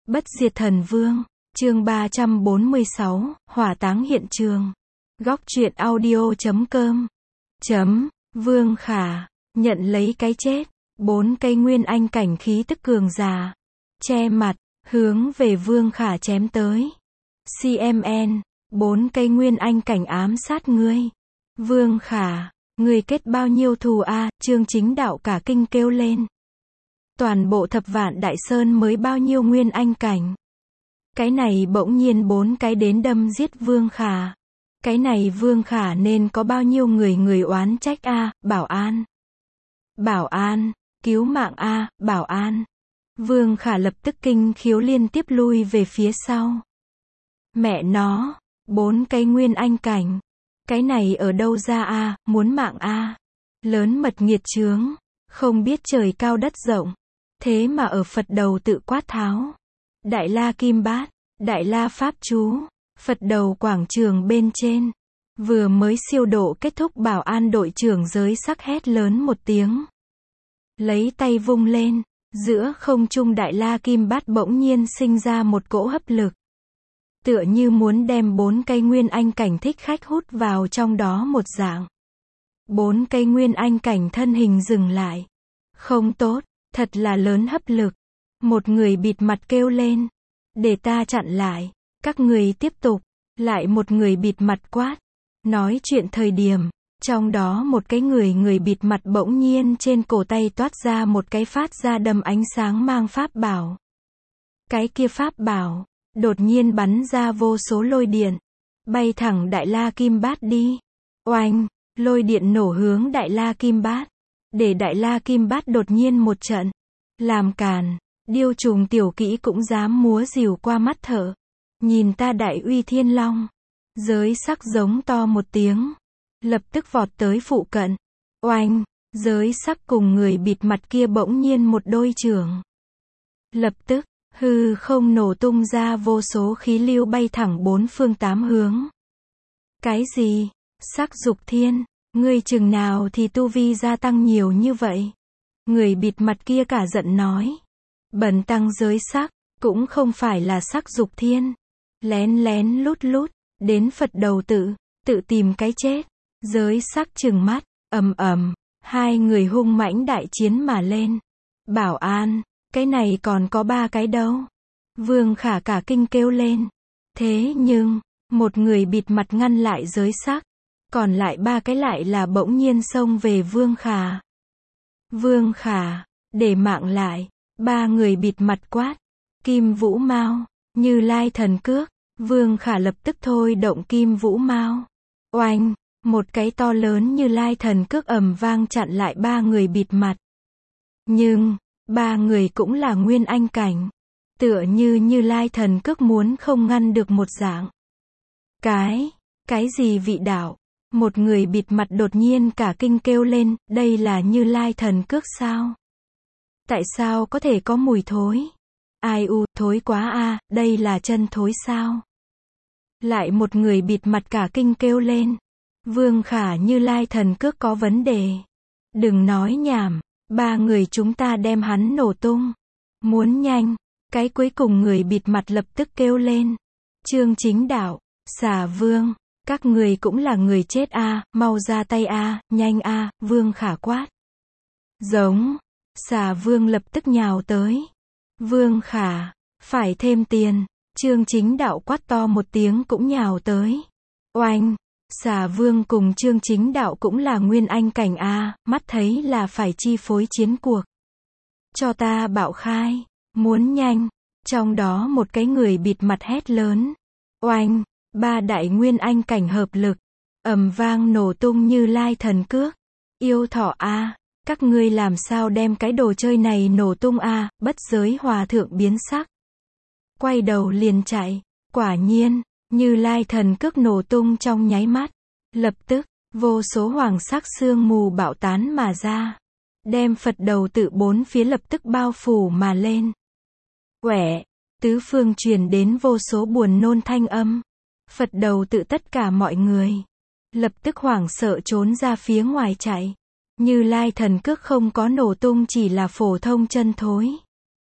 Bất diệt thần vương, chương 346, hỏa táng hiện trường. Góc truyện audio.com. Vương Khả, nhận lấy cái chết. 4 cây nguyên anh cảnh khí tức cường già. Che mặt, hướng về Vương Khả chém tới. CMN, 4 cây nguyên anh cảnh ám sát ngươi. Vương Khả, ngươi kết bao nhiêu thù a? Chương Chính Đạo cả kinh kêu lên. Toàn bộ Thập Vạn Đại Sơn mới bao nhiêu nguyên anh cảnh. Cái này bỗng nhiên 4 cái đến đâm giết Vương Khả. Cái này Vương Khả nên có bao nhiêu người oán trách a? Bảo an. Bảo an, cứu mạng a, bảo an. Vương Khả lập tức kinh khiếu liên tiếp lui về phía sau. Mẹ nó, 4 cái nguyên anh cảnh. Cái này ở đâu ra a, muốn mạng a. Lớn mật nghiệt chướng, không biết trời cao đất rộng. Thế mà ở Phật đầu tự quát tháo. Đại La Kim Bát, Đại La Pháp Chú, Phật đầu quảng trường bên trên. Vừa mới siêu độ kết thúc, bảo an đội trưởng giới sắc hét lớn một tiếng. Lấy tay vung lên, giữa không trung Đại La Kim Bát bỗng nhiên sinh ra một cỗ hấp lực. Tựa như muốn đem 4 cây nguyên anh cảnh thích khách hút vào trong đó một dạng. 4 cây nguyên anh cảnh thân hình dừng lại. Không tốt, thật là lớn hấp lực. Một người bịt mặt kêu lên. Để ta chặn lại. Các người tiếp tục. Lại một người bịt mặt quát. Nói chuyện thời điểm. Trong đó một cái người bịt mặt bỗng nhiên trên cổ tay toát ra một cái phát ra đầm ánh sáng mang pháp bảo. Cái kia pháp bảo đột nhiên bắn ra vô số lôi điện. Bay thẳng Đại La Kim Bát đi. Oanh, lôi điện nổ hướng Đại La Kim Bát. Để Đại La Kim Bát đột nhiên một trận. Làm càn, điêu trùng tiểu kỹ cũng dám múa rìu qua mắt thở. Nhìn ta Đại Uy Thiên Long. Giới sắc giống to một tiếng. Lập tức vọt tới phụ cận. Oanh, giới sắc cùng người bịt mặt kia bỗng nhiên một đôi chưởng. Lập tức, hư không nổ tung ra vô số khí lưu bay thẳng 4 phương 8 hướng. Cái gì? Sắc Dục Thiên, ngươi chừng nào thì tu vi gia tăng nhiều như vậy? Người bịt mặt kia cả giận nói. Bần tăng giới sắc, cũng không phải là Sắc Dục Thiên. Lén lén lút lút, đến Phật đầu tự tìm cái chết. Giới sắc trừng mắt, ầm, hai người hung mãnh đại chiến mà lên. Bảo an, cái này còn có 3 cái đâu. Vương Khả cả kinh kêu lên. Thế nhưng, một người bịt mặt ngăn lại giới sắc. Còn lại 3 cái lại là bỗng nhiên xông về Vương Khả. Vương Khả, để mạng lại. 3 người bịt mặt quát. Kim Vũ Mao, Như Lai Thần Cước. Vương Khả lập tức thôi động Kim Vũ Mao. Oanh, một cái to lớn Như Lai Thần Cước ầm vang chặn lại 3 người bịt mặt. Nhưng 3 người cũng là nguyên anh cảnh. Tựa như Như Lai Thần Cước muốn không ngăn được một dạng. Cái gì vị đạo? Một người bịt mặt đột nhiên cả kinh kêu lên, đây là Như Lai Thần Cước sao? Tại sao có thể có mùi thối? Ai u, thối quá a, đây là chân thối sao? Lại một người bịt mặt cả kinh kêu lên. Vương Khả, Như Lai Thần Cước có vấn đề. Đừng nói nhảm, 3 người chúng ta đem hắn nổ tung. Muốn nhanh. Cái cuối cùng người bịt mặt lập tức kêu lên. Chương Chính Đạo, Xà Vương, các người cũng là người chết a, mau ra tay a, nhanh a, Vương Khả quát. Giống, Xà Vương lập tức nhào tới. Vương Khả, phải thêm tiền. Chương Chính Đạo quát to một tiếng cũng nhào tới. Oanh, Xà Vương cùng Chương Chính Đạo cũng là nguyên anh cảnh a, mắt thấy là phải chi phối chiến cuộc. Cho ta bạo khai, muốn nhanh. Trong đó một cái người bịt mặt hét lớn. Oanh, 3 đại nguyên anh cảnh hợp lực, ầm vang nổ tung Như Lai Thần Cước. Yêu thọ a, các ngươi làm sao đem cái đồ chơi này nổ tung a? Bất giới hòa thượng biến sắc. Quay đầu liền chạy. Quả nhiên, Như Lai Thần Cước nổ tung trong nháy mắt. Lập tức, vô số hoàng sắc sương mù bạo tán mà ra. Đem Phật đầu tự 4 phía lập tức bao phủ mà lên. Quẻ, tứ phương truyền đến vô số buồn nôn thanh âm. Phật đầu tự tất cả mọi người. Lập tức hoảng sợ trốn ra phía ngoài chạy. Như Lai Thần Cước không có nổ tung, chỉ là phổ thông chân thối.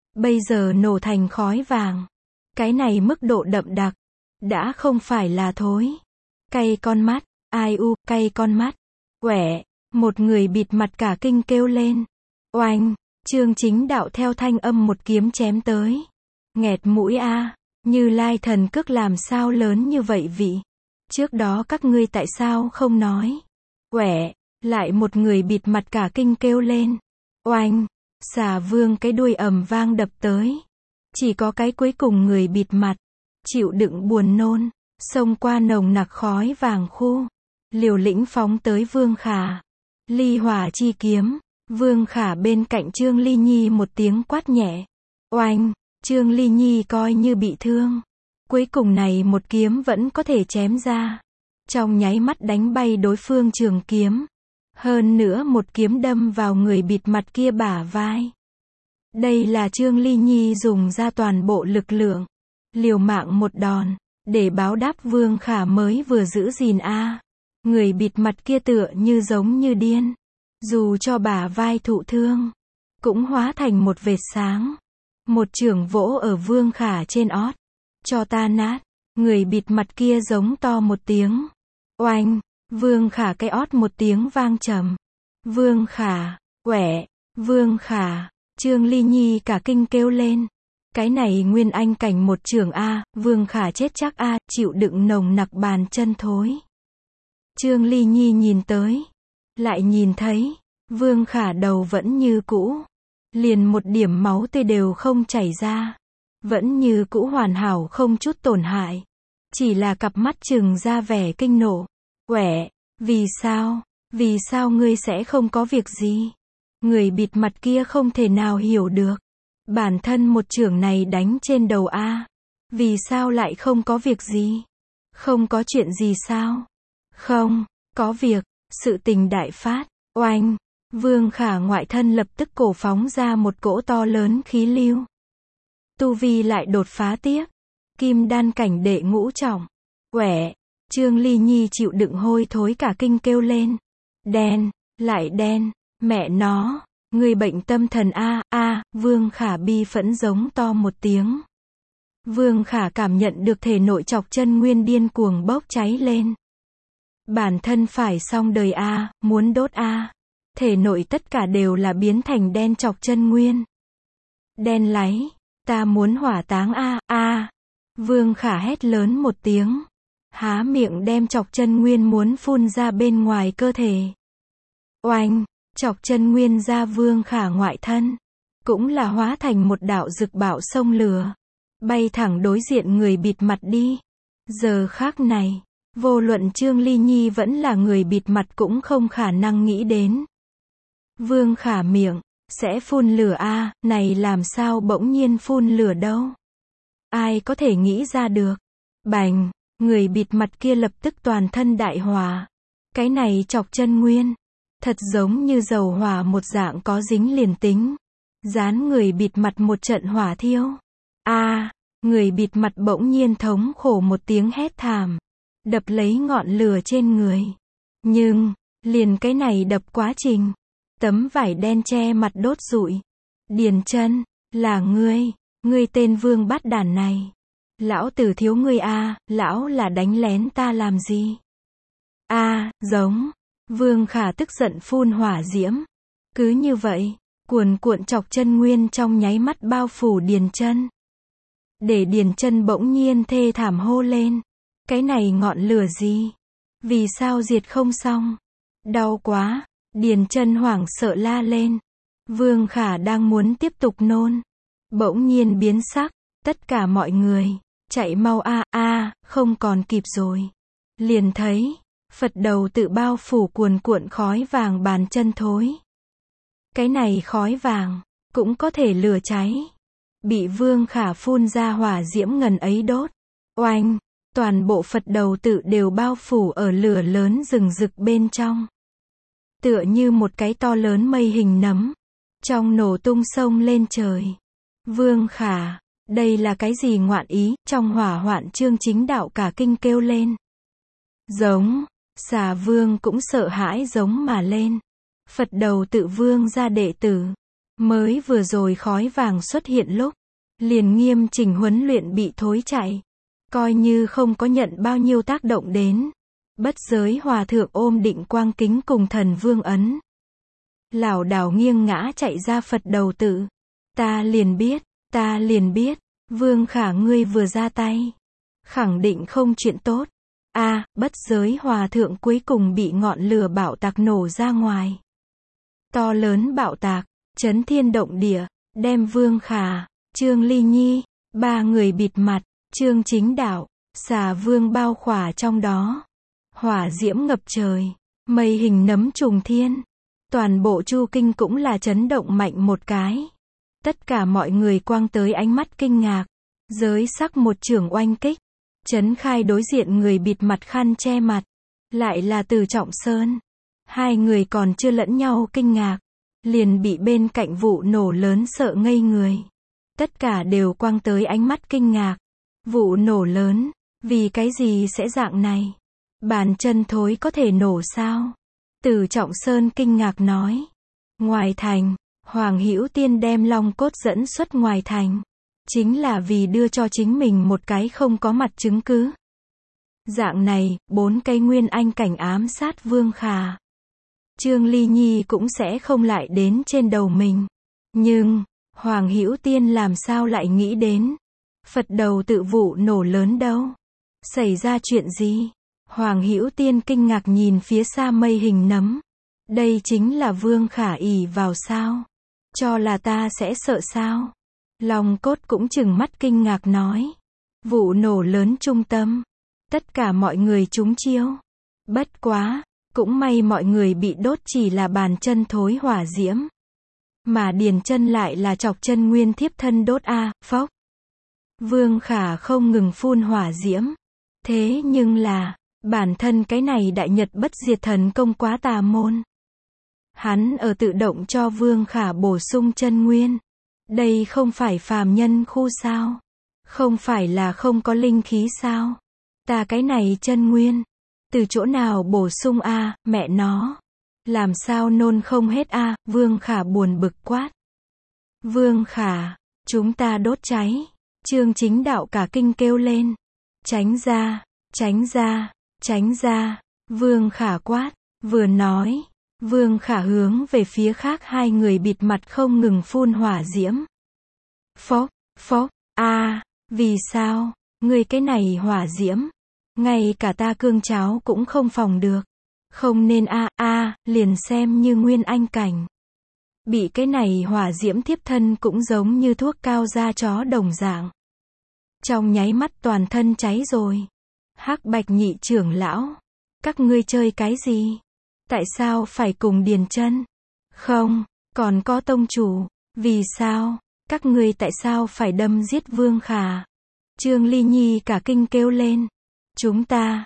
bây giờ nổ thành khói vàng. Cái này mức độ đậm đặc, đã không phải là thối. Cay con mắt, ai u, cay con mắt. Quẻ, một người bịt mặt cả kinh kêu lên. Oanh, Chương Chính Đạo theo thanh âm một kiếm chém tới. Nghẹt mũi a, Như Lai thần cước làm sao lớn như vậy vị? Trước đó các ngươi tại sao không nói? Quẻ, lại một người bịt mặt cả kinh kêu lên. Oanh, Xà Vương cái đuôi ầm vang đập tới. Chỉ có cái cuối cùng người bịt mặt, chịu đựng buồn nôn, xông qua nồng nặc khói vàng khu, liều lĩnh phóng tới Vương Khả. Ly Hỏa chi kiếm, Vương Khả bên cạnh Trương Ly Nhi một tiếng quát nhẹ. Oanh, Trương Ly Nhi coi như bị thương. Cuối cùng này một kiếm vẫn có thể chém ra. Trong nháy mắt đánh bay đối phương trường kiếm. Hơn nữa một kiếm đâm vào người bịt mặt kia bả vai. Đây là Trương Ly Nhi dùng ra toàn bộ lực lượng. Liều mạng một đòn, để báo đáp Vương Khả mới vừa giữ gìn a. Người bịt mặt kia tựa như giống như điên. Dù cho bả vai thụ thương, cũng hóa thành một vệt sáng. Một chưởng vỗ ở Vương Khả trên ót. Cho ta nát. Người bịt mặt kia giống to một tiếng. Oanh, Vương Khả cái ót một tiếng vang trầm. Vương Khả, quẻ, Vương Khả, Trương Ly Nhi cả kinh kêu lên. Cái này nguyên anh cảnh một chưởng a, Vương Khả chết chắc a, chịu đựng nồng nặc bàn chân thối. Trương Ly Nhi nhìn tới, lại nhìn thấy, Vương Khả đầu vẫn như cũ. Liền một điểm máu tươi đều không chảy ra. Vẫn như cũ hoàn hảo không chút tổn hại. Chỉ là cặp mắt trừng ra vẻ kinh nộ. Quẻ, vì sao ngươi sẽ không có việc gì? Người bịt mặt kia không thể nào hiểu được. Bản thân một chưởng này đánh trên đầu a, vì sao lại không có việc gì? Không có chuyện gì sao? Không, có việc, sự tình đại phát. Oanh, Vương Khả ngoại thân lập tức cổ phóng ra một cỗ to lớn khí lưu. Tu vi lại đột phá tiếp. Kim đan cảnh đệ ngũ trọng. Quẻ, Trương Ly Nhi chịu đựng hôi thối cả kinh kêu lên. Đen, lại đen, mẹ nó, người bệnh tâm thần a, Vương Khả bi phẫn giống to một tiếng. Vương Khả cảm nhận được thể nội chọc chân nguyên điên cuồng bốc cháy lên. Bản thân phải xong đời a, muốn đốt a. Thể nội tất cả đều là biến thành đen chọc chân nguyên. Đen láy, ta muốn hỏa táng a. Vương Khả hét lớn một tiếng. Há miệng đem chọc chân nguyên muốn phun ra bên ngoài cơ thể. Oanh, chọc chân nguyên ra Vương Khả ngoại thân. Cũng là hóa thành một đạo rực bạo sông lửa. Bay thẳng đối diện người bịt mặt đi. Giờ khác này, vô luận Trương Ly Nhi vẫn là người bịt mặt cũng không khả năng nghĩ đến. Vương Khả miệng, sẽ phun lửa a, này làm sao bỗng nhiên phun lửa đâu. Ai có thể nghĩ ra được. Bành, người bịt mặt kia lập tức toàn thân đại hỏa. Cái này chọc chân nguyên. Thật giống như dầu hỏa một dạng có dính liền tính. Dán người bịt mặt một trận hỏa thiêu. Người bịt mặt bỗng nhiên thống khổ một tiếng hét thảm. Đập lấy ngọn lửa trên người. Nhưng, liền cái này đập quá trình. Tấm vải đen che mặt đốt rụi. Điền Chân, là ngươi tên Vương bát đản này. Lão tử thiếu ngươi a, lão là đánh lén ta làm gì? Giống. Vương Khả tức giận phun hỏa diễm. Cứ như vậy, cuồn cuộn chọc chân nguyên trong nháy mắt bao phủ Điền Chân. Để Điền Chân bỗng nhiên thê thảm hô lên. Cái này ngọn lửa gì? Vì sao diệt không xong? Đau quá. Điền Chân hoảng sợ la lên. Vương Khả đang muốn tiếp tục nôn. Bỗng nhiên biến sắc. Tất cả mọi người, chạy mau không còn kịp rồi. Liền thấy, Phật đầu tự bao phủ cuồn cuộn khói vàng bàn chân thối. Cái này khói vàng, cũng có thể lửa cháy. Bị Vương Khả phun ra hỏa diễm ngần ấy đốt. Oanh, toàn bộ Phật đầu tự đều bao phủ ở lửa lớn rừng rực bên trong. Tựa như một cái to lớn mây hình nấm. Trong nổ tung sông lên trời. Vương Khả, đây là cái gì ngoạn ý? Trong hỏa hoạn Trương Chính Đạo cả kinh kêu lên. Giống, Xà Vương cũng sợ hãi giống mà lên. Phật đầu tự Vương ra đệ tử. Mới vừa rồi khói vàng xuất hiện lúc, liền nghiêm chỉnh huấn luyện bị thối chạy. Coi như không có nhận bao nhiêu tác động đến. Bất giới hòa thượng ôm định quang kính cùng thần vương ấn. Lảo đảo nghiêng ngã chạy ra Phật đầu tự. Ta liền biết, Vương Khả ngươi vừa ra tay. Khẳng định không chuyện tốt. Bất giới hòa thượng cuối cùng bị ngọn lửa bạo tạc nổ ra ngoài. To lớn bạo tạc, chấn thiên động địa, đem Vương Khả, Trương Ly Nhi, ba người bịt mặt, Trương Chính Đạo, Xà Vương bao khỏa trong đó. Hỏa diễm ngập trời, mây hình nấm trùng thiên. Toàn bộ Chu Kinh cũng là chấn động mạnh một cái. Tất cả mọi người quang tới ánh mắt kinh ngạc. Giới sắc một chưởng oanh kích. Trấn Khai đối diện người bịt mặt khăn che mặt. Lại là Từ Trọng Sơn. Hai người còn chưa lẫn nhau kinh ngạc. Liền bị bên cạnh vụ nổ lớn sợ ngây người. Tất cả đều quang tới ánh mắt kinh ngạc. Vụ nổ lớn, vì cái gì sẽ dạng này? Bàn chân thối có thể nổ sao? Từ Trọng Sơn kinh ngạc nói. Ngoài thành, Hoàng Hữu Tiên đem long cốt dẫn xuất ngoài thành. Chính là vì đưa cho chính mình một cái không có mặt chứng cứ. Dạng này, 4 cây nguyên anh cảnh ám sát Vương Khả. Trương Ly Nhi cũng sẽ không lại đến trên đầu mình. Nhưng, Hoàng Hữu Tiên làm sao lại nghĩ đến Phật đầu tự vụ nổ lớn đâu? Xảy ra chuyện gì? Hoàng Hữu Tiên kinh ngạc nhìn phía xa mây hình nấm. Đây chính là Vương Khả ỷ vào sao? Cho là ta sẽ sợ sao? Long cốt cũng trừng mắt kinh ngạc nói. Vụ nổ lớn trung tâm. Tất cả mọi người trúng chiêu. Bất quá, cũng may mọi người bị đốt chỉ là bàn chân thối hỏa diễm. Mà Điền Chân lại là chọc chân nguyên thiếp thân đốt phốc. Vương Khả không ngừng phun hỏa diễm. Thế nhưng là, bản thân cái này đại nhật bất diệt thần công quá tà môn. Hắn ở tự động cho Vương Khả bổ sung chân nguyên. Đây không phải phàm nhân khu sao? Không phải là không có linh khí sao? Ta cái này chân nguyên. Từ chỗ nào bổ sung mẹ nó. Làm sao nôn không hết Vương Khả buồn bực quát. Vương Khả, chúng ta đốt cháy. Trương Chính Đạo cả kinh kêu lên. Tránh ra, tránh ra, tránh ra. Vương Khả quát, vừa nói. Vương Khả hướng về phía khác hai người bịt mặt không ngừng phun hỏa diễm. Phốc, phốc, vì sao, ngươi cái này hỏa diễm. Ngay cả ta cương cháo cũng không phòng được. Không nên liền xem như nguyên anh cảnh. Bị cái này hỏa diễm thiếp thân cũng giống như thuốc cao da chó đồng dạng. Trong nháy mắt toàn thân cháy rồi. Hắc Bạch nhị trưởng lão. Các ngươi chơi cái gì? Tại sao phải cùng Điền Chân? Không, còn có tông chủ. Vì sao? Các ngươi tại sao phải đâm giết Vương Khả? Trương Ly Nhi cả kinh kêu lên. Chúng ta,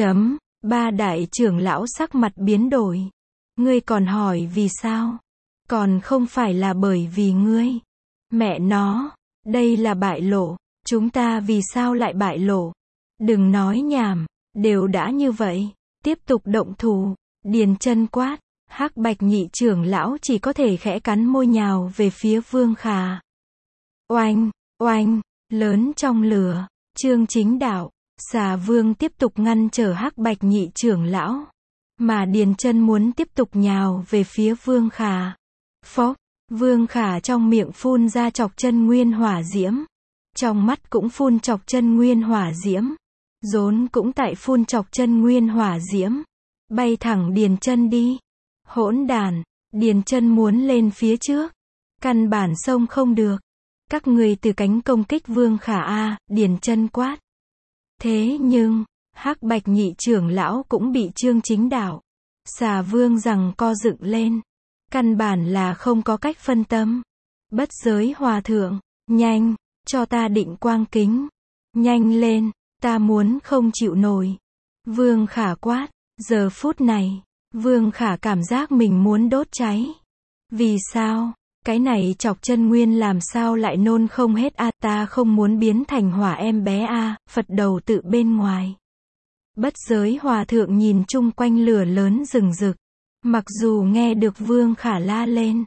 ba đại trưởng lão sắc mặt biến đổi. Ngươi còn hỏi vì sao? Còn không phải là bởi vì ngươi. Mẹ nó, đây là bại lộ. Chúng ta vì sao lại bại lộ? Đừng nói nhảm, đều đã như vậy. Tiếp tục động thủ. Điền Chân quát. Hắc Bạch nhị trưởng lão chỉ có thể khẽ cắn môi nhào về phía Vương Khả. Oanh, oanh, lớn trong lửa. Trương Chính Đạo, Xà Vương tiếp tục ngăn trở Hắc Bạch nhị trưởng lão. Mà Điền Chân muốn tiếp tục nhào về phía Vương Khả. Phốc, Vương Khả trong miệng phun ra chọc chân nguyên hỏa diễm. Trong mắt cũng phun chọc chân nguyên hỏa diễm. Rốn cũng tại phun chọc chân nguyên hỏa diễm. Bay thẳng Điền Chân đi. Hỗn đản, Điền Chân muốn lên phía trước. Căn bản xông không được. Các ngươi từ cánh công kích Vương Khả Điền Chân quát. Thế nhưng, Hắc Bạch nhị trưởng lão cũng bị Trương Chính Đạo, Xà Vương rằng co dựng lên. Căn bản là không có cách phân tâm. Bất giới hòa thượng, nhanh, cho ta định quang kính. Nhanh lên, ta muốn không chịu nổi. Vương Khả quát, giờ phút này, Vương Khả cảm giác mình muốn đốt cháy. Vì sao? Cái này chọc chân nguyên làm sao lại nôn không hết ta không muốn biến thành hỏa em bé Phật đầu tự bên ngoài. Bất giới hòa thượng nhìn chung quanh lửa lớn rừng rực. Mặc dù nghe được Vương Khả la lên,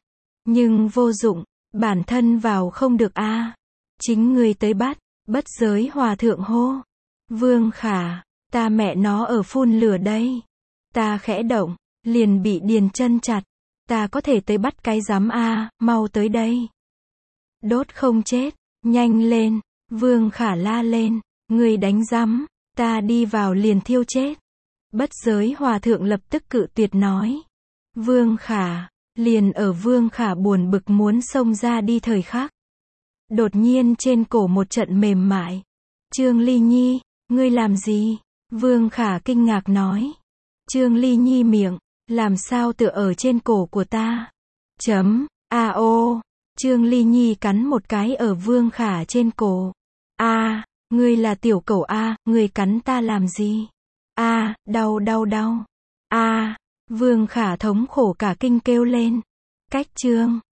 Nhưng vô dụng, bản thân vào không được a. Chính ngươi tới bắt, Bất Giới Hòa thượng hô. Vương Khả, ta mẹ nó ở phun lửa đây. Ta khẽ động, liền bị Điền chân chặt. Ta có thể tới bắt cái rắm a, mau tới đây. Đốt không chết, nhanh lên, Vương Khả la lên, ngươi đánh rắm, ta đi vào liền thiêu chết. Bất Giới Hòa thượng lập tức cự tuyệt nói. Vương Khả, liền ở Vương Khả buồn bực muốn xông ra đi thời khắc. Đột nhiên trên cổ một trận mềm mại. Trương Ly Nhi, ngươi làm gì? Vương Khả kinh ngạc nói. Trương Ly Nhi miệng, làm sao tựa ở trên cổ của ta? A-ô, Trương Ly Nhi cắn một cái ở Vương Khả trên cổ. Ngươi là tiểu cẩu a, ngươi cắn ta làm gì? Đau đau đau. Vương Khả thống khổ cả kinh kêu lên. Cách Trương